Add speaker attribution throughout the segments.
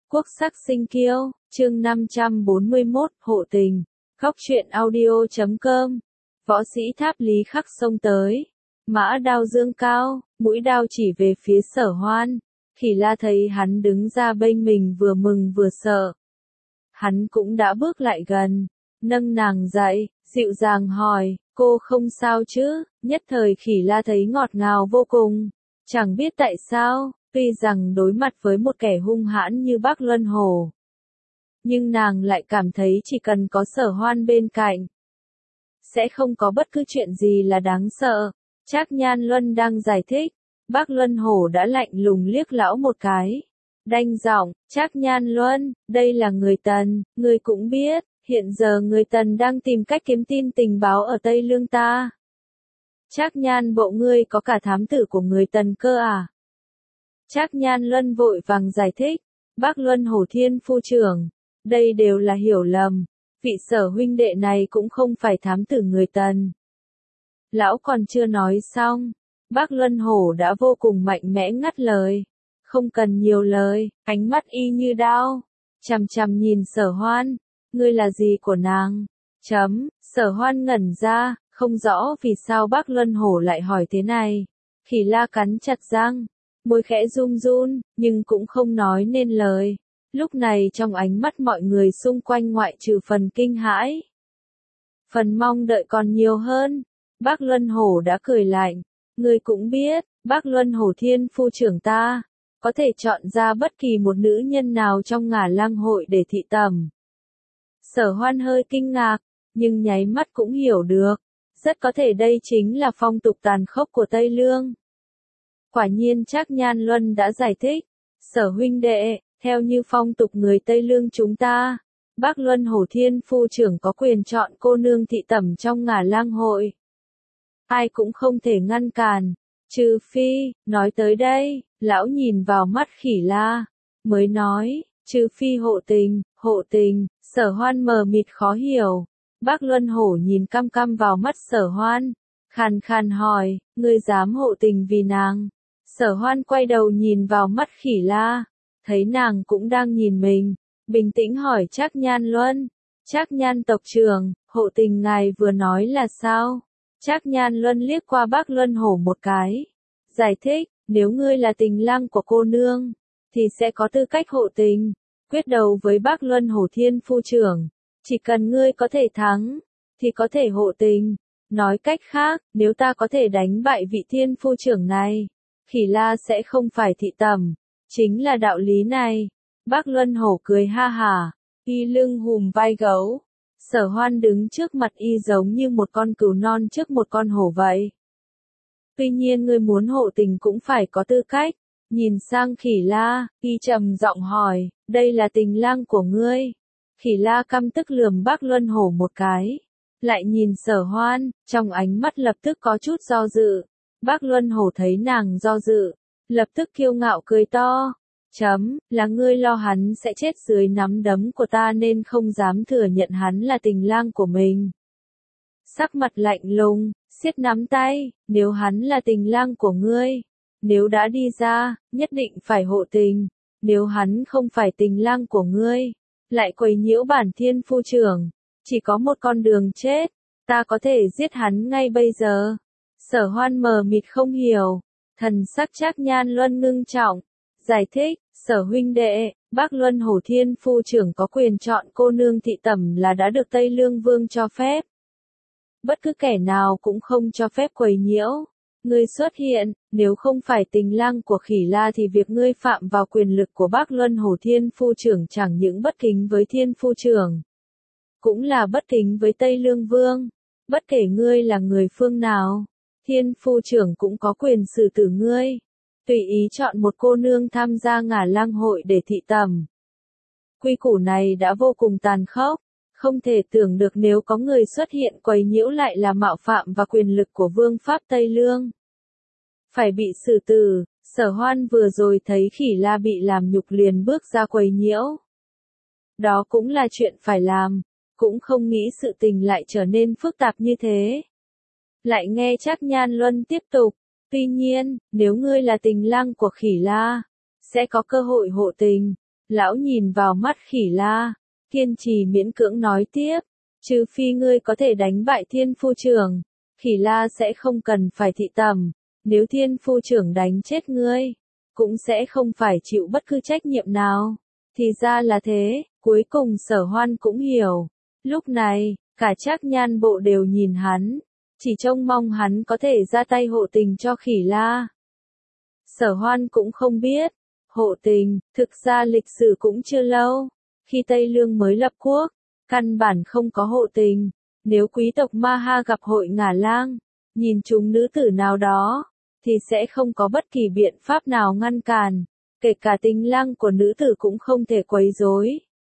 Speaker 1: Quốc sắc sinh kiêu, chương 541, hộ tình. Góc truyện audio.com. Võ sĩ tháp Lý Khắc xông tới. Mã đao dương cao, mũi đao chỉ về phía Sở Hoan. Khỉ La thấy hắn đứng ra bênh mình vừa mừng vừa sợ. Hắn cũng đã bước lại gần, nâng nàng dậy, dịu dàng hỏi, cô không sao chứ? Nhất thời Khỉ La thấy ngọt ngào vô cùng. Chẳng biết tại sao, tuy rằng đối mặt với một kẻ hung hãn như Bác Luân Hổ, nhưng nàng lại cảm thấy chỉ cần có Sở Hoan bên cạnh, sẽ không có bất cứ chuyện gì là đáng sợ. Trác Nhan Luân đang giải thích, Bác Luân Hổ đã lạnh lùng liếc lão một cái. Đanh giọng, Trác Nhan Luân, đây là người Tần, ngươi cũng biết, hiện giờ người Tần đang tìm cách kiếm tin tình báo ở Tây Lương ta. Trác Nhan bộ ngươi có cả thám tử của người Tần cơ à? Trác Nhan Luân vội vàng giải thích, Bác Luân Hổ Thiên phu trưởng, đây đều là hiểu lầm, vị Sở huynh đệ này cũng không phải thám tử người Tần. Lão còn chưa nói xong, Bác Luân Hổ đã vô cùng mạnh mẽ ngắt lời, không cần nhiều lời, ánh mắt y như đao, chằm chằm nhìn Sở Hoan, ngươi là gì của nàng? Sở Hoan ngẩn ra, không rõ vì sao Bác Luân Hổ lại hỏi thế này. Khỉ La cắn chặt răng, môi khẽ run run, nhưng cũng không nói nên lời. Lúc này trong ánh mắt mọi người xung quanh ngoại trừ phần kinh hãi, phần mong đợi còn nhiều hơn. Bác Luân Hổ đã cười lạnh, ngươi cũng biết, Bác Luân Hổ Thiên phu trưởng ta, có thể chọn ra bất kỳ một nữ nhân nào trong Ngả Lang hội để thị tẩm. Sở Hoan hơi kinh ngạc, nhưng nháy mắt cũng hiểu được, rất có thể đây chính là phong tục tàn khốc của Tây Lương. Quả nhiên Trác Nhan Luân đã giải thích, Sở huynh đệ, theo như phong tục người Tây Lương chúng ta, Bác Luân Hổ Thiên phu trưởng có quyền chọn cô nương thị tẩm trong Ngả Lang hội. Ai cũng không thể ngăn cản, trừ phi, nói tới đây, lão nhìn vào mắt Khỉ La, mới nói, trừ phi hộ tình, Sở Hoan mờ mịt khó hiểu. Bác Luân Hổ nhìn căm căm vào mắt Sở Hoan, khàn khàn hỏi, ngươi dám hộ tình vì nàng? Sở Hoan quay đầu nhìn vào mắt Khỉ La, thấy nàng cũng đang nhìn mình, bình tĩnh hỏi Trác Nhan Luân, Trác Nhan tộc trưởng, hộ tình ngài vừa nói là sao? Trác Nhan Luân liếc qua Bác Luân Hổ một cái, giải thích, nếu ngươi là tình lang của cô nương, thì sẽ có tư cách hộ tình, quyết đấu với Bác Luân Hổ Thiên phu trưởng, chỉ cần ngươi có thể thắng, thì có thể hộ tình. Nói cách khác, nếu ta có thể đánh bại vị thiên phu trưởng này, Khỉ La sẽ không phải thị tẩm, chính là đạo lý này. Bác Luân Hổ cười ha hả, y lưng hùm vai gấu. Sở Hoan đứng trước mặt y giống như một con cừu non trước một con hổ vậy. Tuy nhiên ngươi muốn hộ tình cũng phải có tư cách. Nhìn sang Khỉ La, y trầm giọng hỏi, đây là tình lang của ngươi? Khỉ La căm tức lườm Bác Luân Hổ một cái, lại nhìn Sở Hoan, trong ánh mắt lập tức có chút do dự. Bác Luân Hổ thấy nàng do dự, lập tức kiêu ngạo cười to. Là ngươi lo hắn sẽ chết dưới nắm đấm của ta nên không dám thừa nhận hắn là tình lang của mình. Sắc mặt lạnh lùng, siết nắm tay, nếu hắn là tình lang của ngươi, nếu đã đi ra, nhất định phải hộ tình, nếu hắn không phải tình lang của ngươi, lại quấy nhiễu bản thiên phu trưởng, chỉ có một con đường chết, ta có thể giết hắn ngay bây giờ. Sở Hoan mờ mịt không hiểu, thần sắc Trác Nhan Luân ngưng trọng, giải thích, Sở huynh đệ, Bác Luân Hổ Thiên phu trưởng có quyền chọn cô nương thị tẩm là đã được Tây Lương Vương cho phép. Bất cứ kẻ nào cũng không cho phép quấy nhiễu. Ngươi xuất hiện, nếu không phải tình lang của Khỉ La thì việc ngươi phạm vào quyền lực của Bác Luân Hổ Thiên phu trưởng chẳng những bất kính với Thiên phu trưởng, cũng là bất kính với Tây Lương Vương. Bất kể ngươi là người phương nào, Thiên phu trưởng cũng có quyền xử tử ngươi. Tùy ý chọn một cô nương tham gia Ngả Lang hội để thị tẩm. Quy củ này đã vô cùng tàn khốc, không thể tưởng được nếu có người xuất hiện quấy nhiễu lại là mạo phạm và quyền lực của vương pháp Tây Lương. Phải bị xử tử. Sở Hoan vừa rồi thấy Khỉ La bị làm nhục liền bước ra quấy nhiễu. Đó cũng là chuyện phải làm, cũng không nghĩ sự tình lại trở nên phức tạp như thế. Lại nghe Trác Nhan Luân tiếp tục, tuy nhiên, nếu ngươi là tình lang của Khỉ La, sẽ có cơ hội hộ tình. Lão nhìn vào mắt Khỉ La, kiên trì miễn cưỡng nói tiếp, trừ phi ngươi có thể đánh bại Thiên Phu Trưởng, Khỉ La sẽ không cần phải thị tẩm, nếu Thiên Phu Trưởng đánh chết ngươi, cũng sẽ không phải chịu bất cứ trách nhiệm nào. Thì ra là thế, cuối cùng Sở Hoan cũng hiểu. Lúc này, cả Trác Nhan Bộ đều nhìn hắn, chỉ trông mong hắn có thể ra tay hộ tình cho Khỉ La. Sở Hoan cũng không biết, hộ tình, thực ra lịch sử cũng chưa lâu, khi Tây Lương mới lập quốc, căn bản không có hộ tình, nếu quý tộc Ma Ha gặp hội ngả lang, nhìn chúng nữ tử nào đó, thì sẽ không có bất kỳ biện pháp nào ngăn cản, kể cả tình lang của nữ tử cũng không thể quấy rối.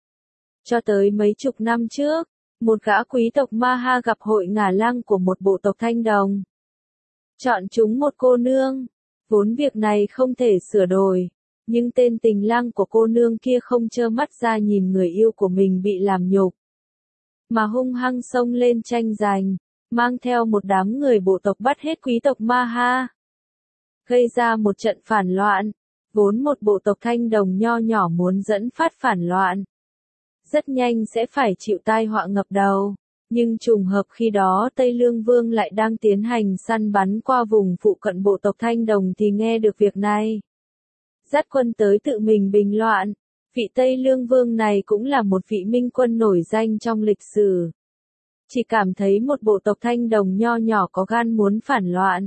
Speaker 1: Cho tới mấy chục năm trước, một gã quý tộc Ma Ha gặp hội ngả lang của một bộ tộc Thanh Đồng. Chọn chúng một cô nương, vốn việc này không thể sửa đổi, nhưng tên tình lang của cô nương kia không trơ mắt ra nhìn người yêu của mình bị làm nhục, mà hung hăng xông lên tranh giành, mang theo một đám người bộ tộc bắt hết quý tộc Ma Ha, gây ra một trận phản loạn. Vốn một bộ tộc Thanh Đồng nho nhỏ muốn dẫn phát phản loạn, rất nhanh sẽ phải chịu tai họa ngập đầu, nhưng trùng hợp khi đó Tây Lương Vương lại đang tiến hành săn bắn qua vùng phụ cận bộ tộc Thanh Đồng thì nghe được việc này, dắt quân tới tự mình bình loạn. Vị Tây Lương Vương này cũng là một vị minh quân nổi danh trong lịch sử. Chỉ cảm thấy một bộ tộc Thanh Đồng nho nhỏ có gan muốn phản loạn,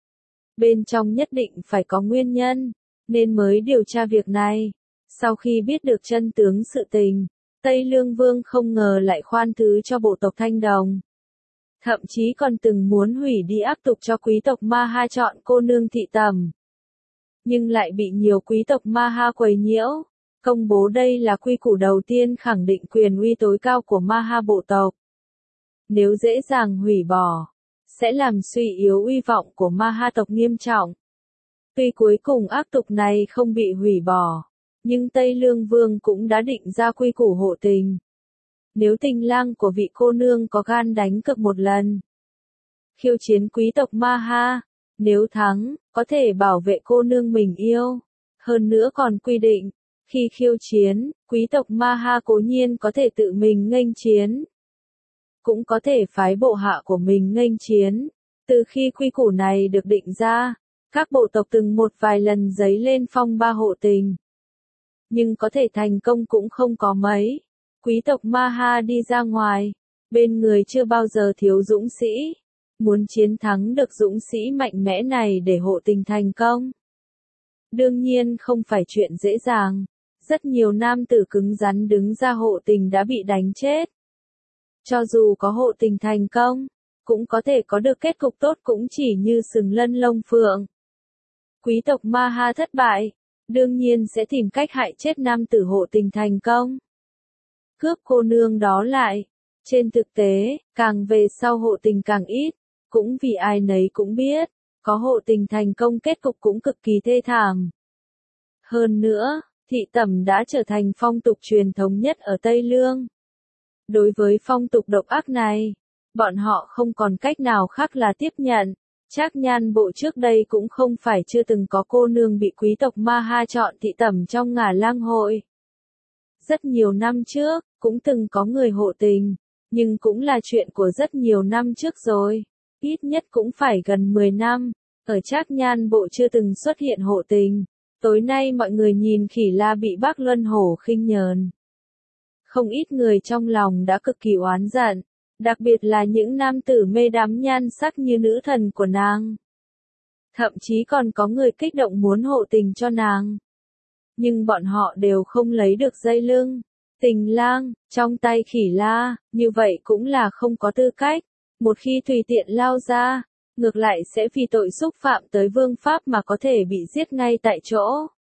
Speaker 1: bên trong nhất định phải có nguyên nhân, nên mới điều tra việc này. Sau khi biết được chân tướng sự tình, Tây Lương Vương không ngờ lại khoan thứ cho bộ tộc Thanh Đồng. Thậm chí còn từng muốn hủy đi áp tục cho quý tộc Ma Ha chọn cô nương thị tẩm. Nhưng lại bị nhiều quý tộc Ma Ha quấy nhiễu, công bố đây là quy củ đầu tiên khẳng định quyền uy tối cao của Ma Ha bộ tộc. Nếu dễ dàng hủy bỏ, sẽ làm suy yếu uy vọng của Ma Ha tộc nghiêm trọng. Tuy cuối cùng ác tục này không bị hủy bỏ, nhưng Tây Lương Vương cũng đã định ra quy củ hộ tình. Nếu tình lang của vị cô nương có gan đánh cược một lần, khiêu chiến quý tộc Ma Ha, nếu thắng, có thể bảo vệ cô nương mình yêu. Hơn nữa còn quy định, khi khiêu chiến, quý tộc Ma Ha cố nhiên có thể tự mình nghênh chiến, cũng có thể phái bộ hạ của mình nghênh chiến. Từ khi quy củ này được định ra, các bộ tộc từng một vài lần giấy lên phong ba hộ tình, nhưng có thể thành công cũng không có mấy. Quý tộc Ma Ha đi ra ngoài, bên người chưa bao giờ thiếu dũng sĩ, muốn chiến thắng được dũng sĩ mạnh mẽ này để hộ tình thành công, đương nhiên không phải chuyện dễ dàng. Rất nhiều nam tử cứng rắn đứng ra hộ tình đã bị đánh chết. Cho dù có hộ tình thành công, cũng có thể có được kết cục tốt cũng chỉ như sừng lân lông phượng. Quý tộc Ma Ha thất bại, đương nhiên sẽ tìm cách hại chết nam tử hộ tình thành công, cướp cô nương đó lại. Trên thực tế, càng về sau hộ tình càng ít, cũng vì ai nấy cũng biết, có hộ tình thành công kết cục cũng cực kỳ thê thảm. Hơn nữa, thị tẩm đã trở thành phong tục truyền thống nhất ở Tây Lương. Đối với phong tục độc ác này, bọn họ không còn cách nào khác là tiếp nhận. Trác Nhan Bộ trước đây cũng không phải chưa từng có cô nương bị quý tộc Ma Ha chọn thị tẩm trong ngả lang hội. Rất nhiều năm trước, cũng từng có người hộ tình, nhưng cũng là chuyện của rất nhiều năm trước rồi. Ít nhất cũng phải gần 10 năm, ở Trác Nhan Bộ chưa từng xuất hiện hộ tình. Tối nay mọi người nhìn Khỉ La bị Bác Luân Hổ khinh nhờn. Không ít người trong lòng đã cực kỳ oán giận, đặc biệt là những nam tử mê đắm nhan sắc như nữ thần của nàng. Thậm chí còn có người kích động muốn hộ tình cho nàng. Nhưng bọn họ đều không lấy được dây lưng, tình lang, trong tay Khỉ La, như vậy cũng là không có tư cách. Một khi tùy tiện lao ra, ngược lại sẽ vì tội xúc phạm tới vương pháp mà có thể bị giết ngay tại chỗ.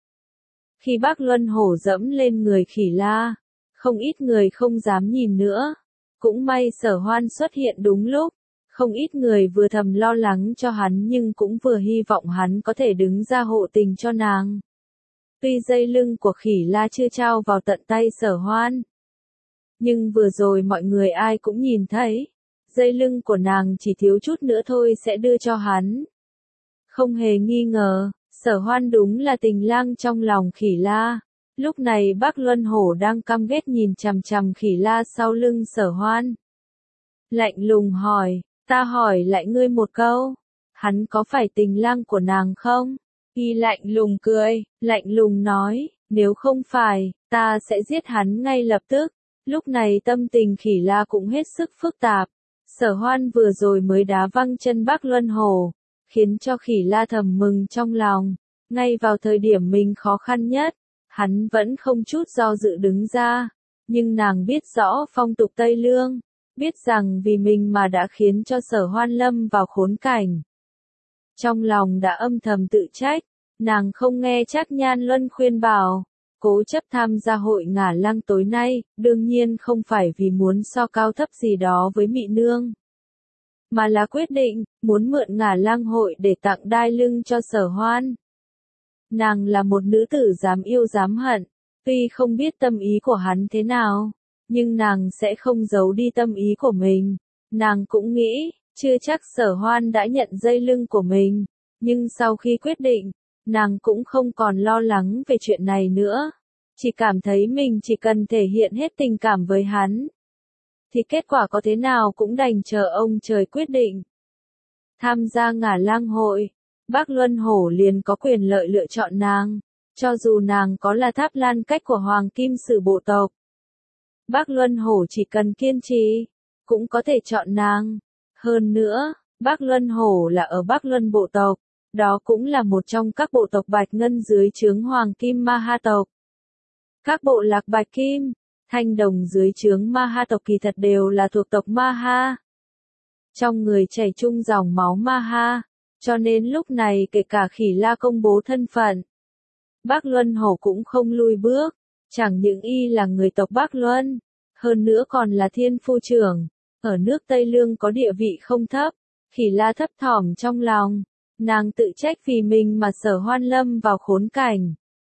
Speaker 1: Khi Bác Luân Hổ dẫm lên người Khỉ La, không ít người không dám nhìn nữa. Cũng may Sở Hoan xuất hiện đúng lúc, không ít người vừa thầm lo lắng cho hắn nhưng cũng vừa hy vọng hắn có thể đứng ra hộ tình cho nàng. Tuy dây lưng của Khỉ La chưa trao vào tận tay Sở Hoan, nhưng vừa rồi mọi người ai cũng nhìn thấy, dây lưng của nàng chỉ thiếu chút nữa thôi sẽ đưa cho hắn. Không hề nghi ngờ, Sở Hoan đúng là tình lang trong lòng Khỉ La. Lúc này Bắc Luân Hổ đang căm ghét nhìn chằm chằm Khỉ La sau lưng Sở Hoan. Lạnh lùng hỏi, ta hỏi lại ngươi một câu, hắn có phải tình lang của nàng không? Y lạnh lùng cười, lạnh lùng nói, nếu không phải, ta sẽ giết hắn ngay lập tức. Lúc này tâm tình Khỉ La cũng hết sức phức tạp. Sở Hoan vừa rồi mới đá văng chân Bắc Luân Hổ, khiến cho Khỉ La thầm mừng trong lòng. Ngay vào thời điểm mình khó khăn nhất, hắn vẫn không chút do dự đứng ra. Nhưng nàng biết rõ phong tục Tây Lương, biết rằng vì mình mà đã khiến cho Sở Hoan lâm vào khốn cảnh. Trong lòng đã âm thầm tự trách, nàng không nghe Trác Nhan Luân khuyên bảo, cố chấp tham gia hội ngả lăng tối nay, đương nhiên không phải vì muốn so cao thấp gì đó với Mị Nương, mà là quyết định, muốn mượn ngả lăng hội để tặng đai lưng cho Sở Hoan. Nàng là một nữ tử dám yêu dám hận, tuy không biết tâm ý của hắn thế nào, nhưng nàng sẽ không giấu đi tâm ý của mình. Nàng cũng nghĩ, chưa chắc Sở Hoan đã nhận dây lưng của mình, nhưng sau khi quyết định, nàng cũng không còn lo lắng về chuyện này nữa. Chỉ cảm thấy mình chỉ cần thể hiện hết tình cảm với hắn, thì kết quả có thế nào cũng đành chờ ông trời quyết định. Tham gia ngả lang hội, Bắc Luân Hổ liền có quyền lợi lựa chọn nàng, cho dù nàng có là tháp lan cách của Hoàng Kim Sử bộ tộc. Bắc Luân Hổ chỉ cần kiên trì, cũng có thể chọn nàng. Hơn nữa, Bắc Luân Hổ là ở Bắc Luân bộ tộc, đó cũng là một trong các bộ tộc Bạch Ngân dưới trướng Hoàng Kim Ma Ha tộc. Các bộ lạc Bạch Kim, Thanh Đồng dưới trướng Ma Ha tộc kỳ thật đều là thuộc tộc Ma Ha. Trong người chảy chung dòng máu Ma Ha, cho nên lúc này kể cả Khỉ La công bố thân phận, Bắc Luân Hổ cũng không lùi bước, chẳng những y là người tộc Bắc Luân, hơn nữa còn là thiên phu trưởng, ở nước Tây Lương có địa vị không thấp. Khỉ La thấp thỏm trong lòng, nàng tự trách vì mình mà Sở Hoan lâm vào khốn cảnh.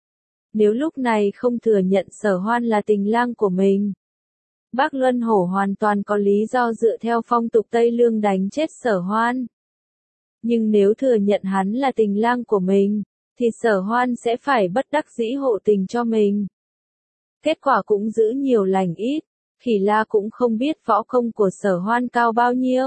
Speaker 1: Nếu lúc này không thừa nhận Sở Hoan là tình lang của mình, Bắc Luân Hổ hoàn toàn có lý do dựa theo phong tục Tây Lương đánh chết Sở Hoan. Nhưng nếu thừa nhận hắn là tình lang của mình, thì Sở Hoan sẽ phải bất đắc dĩ hộ tình cho mình. Kết quả cũng giữ nhiều lành ít, Khỉ La cũng không biết võ công của Sở Hoan cao bao nhiêu.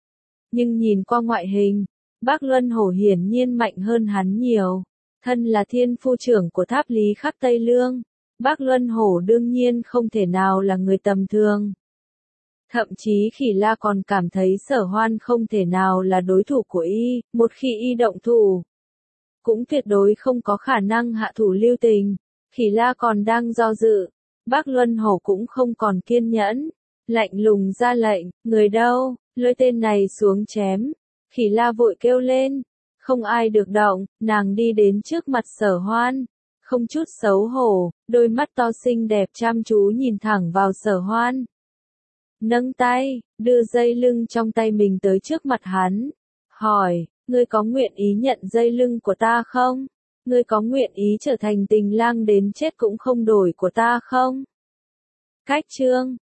Speaker 1: Nhưng nhìn qua ngoại hình, Bắc Luân Hổ hiển nhiên mạnh hơn hắn nhiều. Thân là thiên phu trưởng của tháp lý khắc Tây Lương, Bắc Luân Hổ đương nhiên không thể nào là người tầm thường. Thậm chí Khỉ La còn cảm thấy Sở Hoan không thể nào là đối thủ của y, một khi y động thủ, cũng tuyệt đối không có khả năng hạ thủ lưu tình. Khỉ La còn đang do dự, Bắc Luân Hổ cũng không còn kiên nhẫn, lạnh lùng ra lệnh, người đâu, lôi tên này xuống chém. Khỉ La vội kêu lên, không ai được động, nàng đi đến trước mặt Sở Hoan, không chút xấu hổ, đôi mắt to xinh đẹp chăm chú nhìn thẳng vào Sở Hoan. Nâng tay, đưa dây lưng trong tay mình tới trước mặt hắn, hỏi, ngươi có nguyện ý nhận dây lưng của ta không? Ngươi có nguyện ý trở thành tình lang đến chết cũng không đổi của ta không? Cách chương